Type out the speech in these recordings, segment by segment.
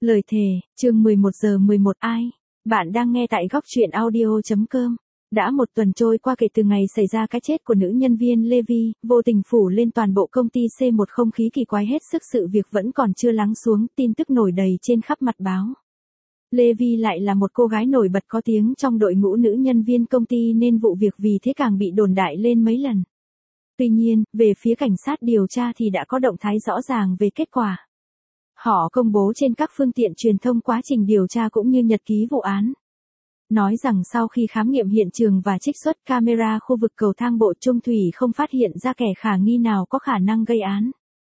Lời thề, chương 11:11 ai? Bạn đang nghe tại góc truyện audio.com. Đã một tuần trôi qua kể từ ngày xảy ra cái chết của nữ nhân viên Levi, vô tình phủ lên toàn bộ công ty C1 không khí kỳ quái hết sức, sự việc vẫn còn chưa lắng xuống, tin tức nổi đầy trên khắp mặt báo. Levi lại là một cô gái nổi bật có tiếng trong đội ngũ nữ nhân viên công ty nên vụ việc vì thế càng bị đồn đại lên mấy lần. Tuy nhiên, về phía cảnh sát điều tra thì đã có động thái rõ ràng về kết quả. Họ công bố trên các phương tiện truyền thông quá trình điều tra cũng như nhật ký vụ án. Nói rằng sau khi khám nghiệm hiện trường và trích xuất camera khu vực cầu thang bộ trung thủy không phát hiện ra kẻ khả nghi nào có khả năng gây án.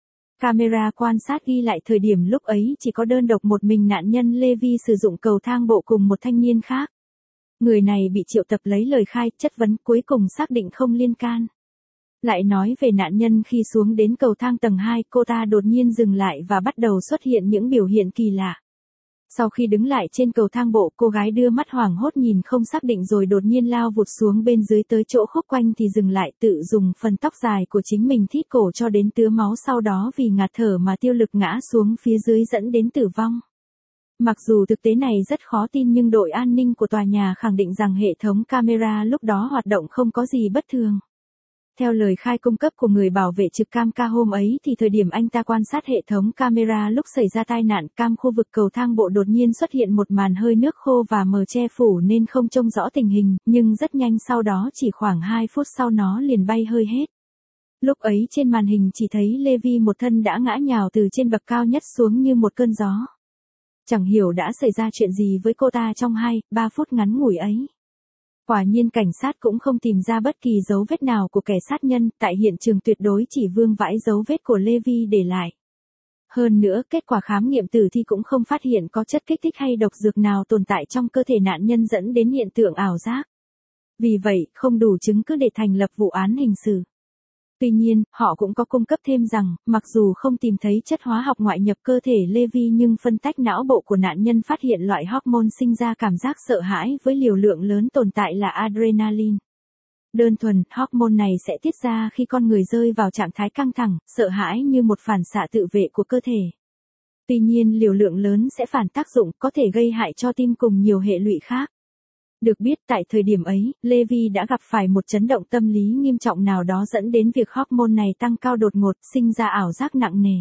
Camera quan sát ghi lại thời điểm lúc ấy chỉ có đơn độc một mình nạn nhân Levi sử dụng cầu thang bộ cùng một thanh niên khác. Người này bị triệu tập lấy lời khai, chất vấn cuối cùng xác định không liên can. Lại nói về nạn nhân khi xuống đến cầu thang tầng 2, cô ta đột nhiên dừng lại và bắt đầu xuất hiện những biểu hiện kỳ lạ. Sau khi đứng lại trên cầu thang bộ, cô gái đưa mắt hoảng hốt nhìn không xác định rồi đột nhiên lao vụt xuống bên dưới tới chỗ khúc quanh thì dừng lại, tự dùng phần tóc dài của chính mình thít cổ cho đến tứa máu, sau đó vì ngạt thở mà tiêu lực ngã xuống phía dưới dẫn đến tử vong. Mặc dù thực tế này rất khó tin nhưng đội an ninh của tòa nhà khẳng định rằng hệ thống camera lúc đó hoạt động không có gì bất thường. Theo lời khai cung cấp của người bảo vệ trực cam ca hôm ấy thì thời điểm anh ta quan sát hệ thống camera lúc xảy ra tai nạn, cam khu vực cầu thang bộ đột nhiên xuất hiện một màn hơi nước khô và mờ che phủ nên không trông rõ tình hình, nhưng rất nhanh sau đó chỉ khoảng 2 phút sau nó liền bay hơi hết. Lúc ấy trên màn hình chỉ thấy Levi một thân đã ngã nhào từ trên bậc cao nhất xuống như một cơn gió. Chẳng hiểu đã xảy ra chuyện gì với cô ta trong 2-3 phút ngắn ngủi ấy. Quả nhiên cảnh sát cũng không tìm ra bất kỳ dấu vết nào của kẻ sát nhân, tại hiện trường tuyệt đối chỉ vương vãi dấu vết của Levi để lại. Hơn nữa, kết quả khám nghiệm tử thi cũng không phát hiện có chất kích thích hay độc dược nào tồn tại trong cơ thể nạn nhân dẫn đến hiện tượng ảo giác. Vì vậy, không đủ chứng cứ để thành lập vụ án hình sự. Tuy nhiên, họ cũng có cung cấp thêm rằng, mặc dù không tìm thấy chất hóa học ngoại nhập cơ thể Levi nhưng phân tách não bộ của nạn nhân phát hiện loại hormone sinh ra cảm giác sợ hãi với liều lượng lớn tồn tại là adrenaline. Đơn thuần, hormone này sẽ tiết ra khi con người rơi vào trạng thái căng thẳng, sợ hãi như một phản xạ tự vệ của cơ thể. Tuy nhiên liều lượng lớn sẽ phản tác dụng, có thể gây hại cho tim cùng nhiều hệ lụy khác. Được biết tại thời điểm ấy, Levi đã gặp phải một chấn động tâm lý nghiêm trọng nào đó dẫn đến việc hormone này tăng cao đột ngột, sinh ra ảo giác nặng nề.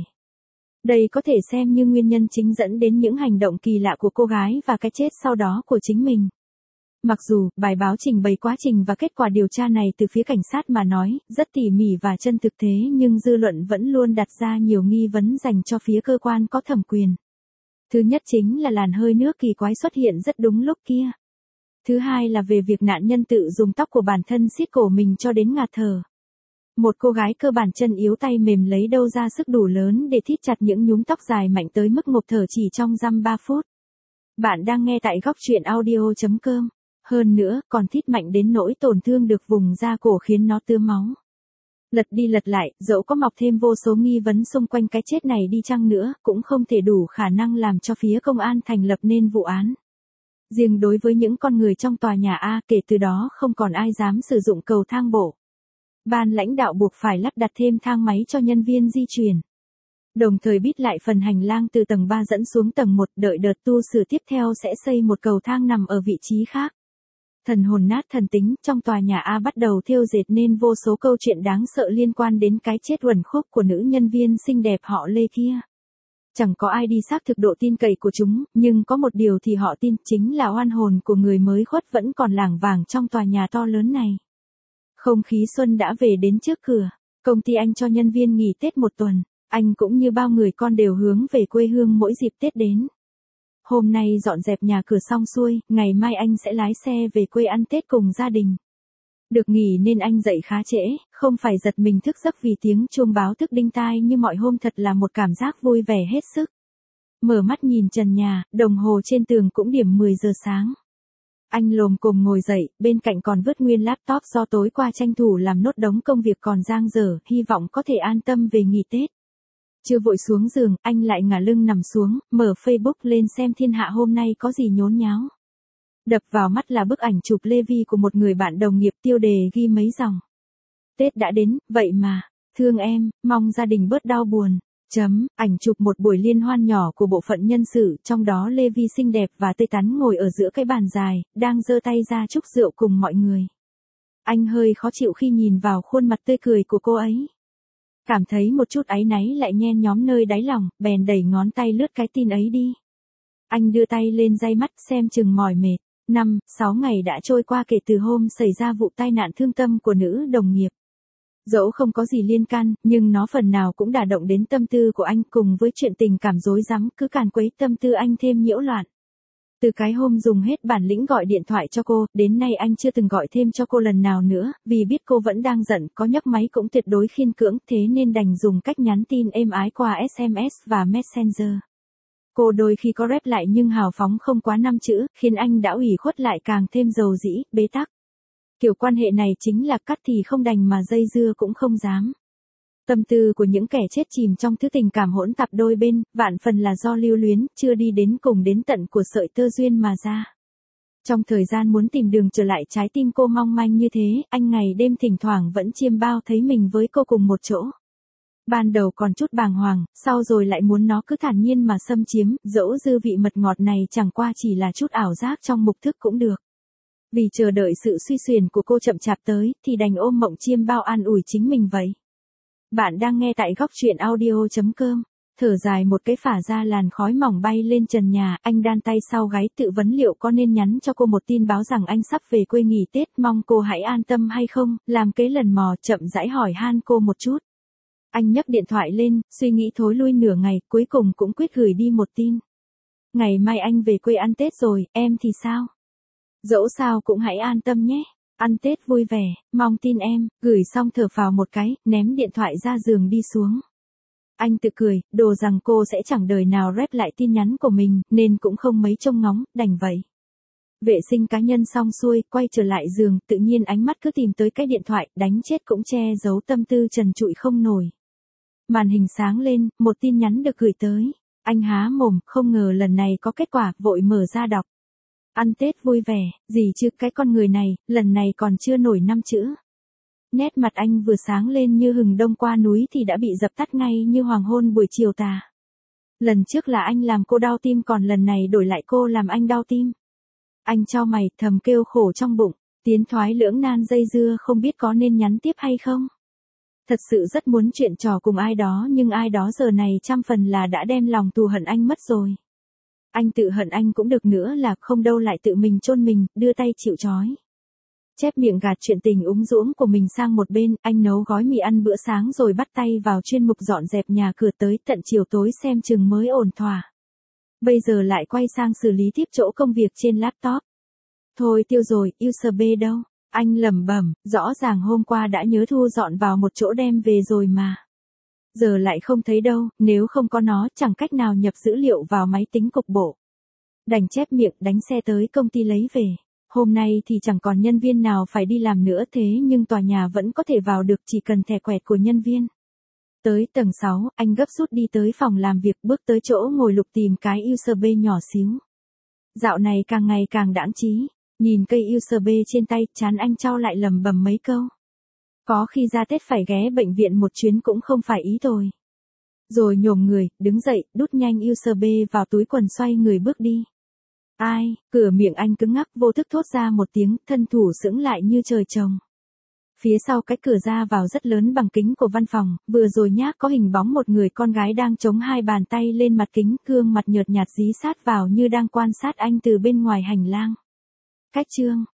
Đây có thể xem như nguyên nhân chính dẫn đến những hành động kỳ lạ của cô gái và cái chết sau đó của chính mình. Mặc dù, bài báo trình bày quá trình và kết quả điều tra này từ phía cảnh sát mà nói, rất tỉ mỉ và chân thực thế nhưng dư luận vẫn luôn đặt ra nhiều nghi vấn dành cho phía cơ quan có thẩm quyền. Thứ nhất chính là làn hơi nước kỳ quái xuất hiện rất đúng lúc kia. Thứ hai là về việc nạn nhân tự dùng tóc của bản thân siết cổ mình cho đến ngạt thở. Một cô gái cơ bản chân yếu tay mềm lấy đâu ra sức đủ lớn để thít chặt những nhúm tóc dài mạnh tới mức ngộp thở chỉ trong dăm 3 phút. Bạn đang nghe tại góc truyện audio.com. Hơn nữa, còn thít mạnh đến nỗi tổn thương được vùng da cổ khiến nó tứa máu. Lật đi lật lại, dẫu có mọc thêm vô số nghi vấn xung quanh cái chết này đi chăng nữa, cũng không thể đủ khả năng làm cho phía công an thành lập nên vụ án. Riêng đối với những con người trong tòa nhà A, kể từ đó không còn ai dám sử dụng cầu thang bộ. Ban lãnh đạo buộc phải lắp đặt thêm thang máy cho nhân viên di chuyển. Đồng thời bít lại phần hành lang từ tầng 3 dẫn xuống tầng 1, đợi đợt tu sửa tiếp theo sẽ xây một cầu thang nằm ở vị trí khác. Thần hồn nát thần tính, trong tòa nhà A bắt đầu thêu dệt nên vô số câu chuyện đáng sợ liên quan đến cái chết uẩn khúc của nữ nhân viên xinh đẹp họ Lê kia. Chẳng có ai đi xác thực độ tin cậy của chúng, nhưng có một điều thì họ tin, chính là oan hồn của người mới khuất vẫn còn lảng vảng trong tòa nhà to lớn này. Không khí xuân đã về đến trước cửa, công ty anh cho nhân viên nghỉ Tết một tuần, anh cũng như bao người con đều hướng về quê hương mỗi dịp Tết đến. Hôm nay dọn dẹp nhà cửa xong xuôi, ngày mai anh sẽ lái xe về quê ăn Tết cùng gia đình. Được nghỉ nên anh dậy khá trễ, không phải giật mình thức giấc vì tiếng chuông báo thức đinh tai như mọi hôm, thật là một cảm giác vui vẻ hết sức. Mở mắt nhìn trần nhà, đồng hồ trên tường cũng điểm 10 giờ sáng. Anh lồm cồm ngồi dậy, bên cạnh còn vứt nguyên laptop do tối qua tranh thủ làm nốt đống công việc còn dang dở, hy vọng có thể an tâm về nghỉ Tết. Chưa vội xuống giường, anh lại ngả lưng nằm xuống, mở Facebook lên xem thiên hạ hôm nay có gì nhốn nháo. Đập vào mắt là bức ảnh chụp Levi của một người bạn đồng nghiệp, tiêu đề ghi mấy dòng. Tết đã đến, vậy mà, thương em, mong gia đình bớt đau buồn. Ảnh chụp một buổi liên hoan nhỏ của bộ phận nhân sự, trong đó Levi xinh đẹp và tươi tắn ngồi ở giữa cái bàn dài, đang giơ tay ra chúc rượu cùng mọi người. Anh hơi khó chịu khi nhìn vào khuôn mặt tươi cười của cô ấy. Cảm thấy một chút áy náy lại nhen nhóm nơi đáy lòng, bèn đẩy ngón tay lướt cái tin ấy đi. Anh đưa tay lên day mắt xem chừng mỏi mệt. 5-6 ngày đã trôi qua kể từ hôm xảy ra vụ tai nạn thương tâm của nữ đồng nghiệp. Dẫu không có gì liên can, nhưng nó phần nào cũng đả động đến tâm tư của anh, cùng với chuyện tình cảm rối rắm cứ càn quấy tâm tư anh thêm nhiễu loạn. Từ cái hôm dùng hết bản lĩnh gọi điện thoại cho cô, đến nay anh chưa từng gọi thêm cho cô lần nào nữa, vì biết cô vẫn đang giận, có nhấc máy cũng tuyệt đối khiên cưỡng, thế nên đành dùng cách nhắn tin êm ái qua SMS và Messenger. Cô đôi khi có rep lại nhưng hào phóng không quá 5 chữ, khiến anh đã ủy khuất lại càng thêm dầu dĩ, bế tắc. Kiểu quan hệ này chính là cắt thì không đành mà dây dưa cũng không dám. Tâm tư của những kẻ chết chìm trong thứ tình cảm hỗn tạp đôi bên, vạn phần là do lưu luyến, chưa đi đến cùng đến tận của sợi tơ duyên mà ra. Trong thời gian muốn tìm đường trở lại trái tim cô mong manh như thế, anh ngày đêm thỉnh thoảng vẫn chiêm bao thấy mình với cô cùng một chỗ. Ban đầu còn chút bàng hoàng, sau rồi lại muốn nó cứ thản nhiên mà xâm chiếm, dẫu dư vị mật ngọt này chẳng qua chỉ là chút ảo giác trong mục thức cũng được. Vì chờ đợi sự suy xuyển của cô chậm chạp tới, thì đành ôm mộng chiêm bao an ủi chính mình vậy. Bạn đang nghe tại góc truyện audio.com. Thở dài một cái phả ra làn khói mỏng bay lên trần nhà, anh đan tay sau gáy tự vấn liệu có nên nhắn cho cô một tin báo rằng anh sắp về quê nghỉ Tết, mong cô hãy an tâm hay không, làm kế lần mò chậm rãi hỏi han cô một chút. Anh nhấc điện thoại lên, suy nghĩ thối lui nửa ngày, cuối cùng cũng quyết gửi đi một tin. Ngày mai anh về quê ăn Tết rồi, em thì sao? Dẫu sao cũng hãy an tâm nhé. Ăn Tết vui vẻ, mong tin em. Gửi xong thở phào một cái, ném điện thoại ra giường đi xuống. Anh tự cười, đồ rằng cô sẽ chẳng đời nào rep lại tin nhắn của mình, nên cũng không mấy trông ngóng, đành vậy. Vệ sinh cá nhân xong xuôi, quay trở lại giường, tự nhiên ánh mắt cứ tìm tới cái điện thoại, đánh chết cũng che giấu tâm tư trần trụi không nổi. Màn hình sáng lên, một tin nhắn được gửi tới. Anh há mồm, không ngờ lần này có kết quả, vội mở ra đọc. Ăn Tết vui vẻ, gì chứ cái con người này, lần này còn chưa nổi 5 chữ. Nét mặt anh vừa sáng lên như hừng đông qua núi thì đã bị dập tắt ngay như hoàng hôn buổi chiều tà. Lần trước là anh làm cô đau tim, còn lần này đổi lại cô làm anh đau tim. Anh chau mày, thầm kêu khổ trong bụng, tiến thoái lưỡng nan dây dưa không biết có nên nhắn tiếp hay không. Thật sự rất muốn chuyện trò cùng ai đó, nhưng ai đó giờ này trăm phần là đã đem lòng thù hận anh mất rồi. Anh tự hận anh cũng được, nữa là không đâu lại tự mình chôn mình, đưa tay chịu trói. Chép miệng gạt chuyện tình úng dũm của mình sang một bên, anh nấu gói mì ăn bữa sáng rồi bắt tay vào chuyên mục dọn dẹp nhà cửa tới tận chiều tối xem chừng mới ổn thỏa. Bây giờ lại quay sang xử lý tiếp chỗ công việc trên laptop. Thôi tiêu rồi, USB đâu? Anh lẩm bẩm, rõ ràng hôm qua đã nhớ thu dọn vào một chỗ đem về rồi mà. Giờ lại không thấy đâu, nếu không có nó chẳng cách nào nhập dữ liệu vào máy tính cục bộ. Đành chép miệng đánh xe tới công ty lấy về. Hôm nay thì chẳng còn nhân viên nào phải đi làm nữa, thế nhưng tòa nhà vẫn có thể vào được chỉ cần thẻ quẹt của nhân viên. Tới tầng 6, anh gấp rút đi tới phòng làm việc, bước tới chỗ ngồi lục tìm cái USB nhỏ xíu. Dạo này càng ngày càng đãng trí, nhìn cây USB trên tay, trán anh chau lại lầm bầm mấy câu. Có khi ra Tết phải ghé bệnh viện một chuyến cũng không phải ý thôi. Rồi nhổm người, đứng dậy, đút nhanh USB vào túi quần, xoay người bước đi. Ai, cửa miệng anh cứng ngắc, vô thức thốt ra một tiếng, thân thủ sững lại như trời trồng. Phía sau cái cửa ra vào rất lớn bằng kính của văn phòng, vừa rồi nhác có hình bóng một người con gái đang chống hai bàn tay lên mặt kính, gương mặt nhợt nhạt dí sát vào như đang quan sát anh từ bên ngoài hành lang. Cách chương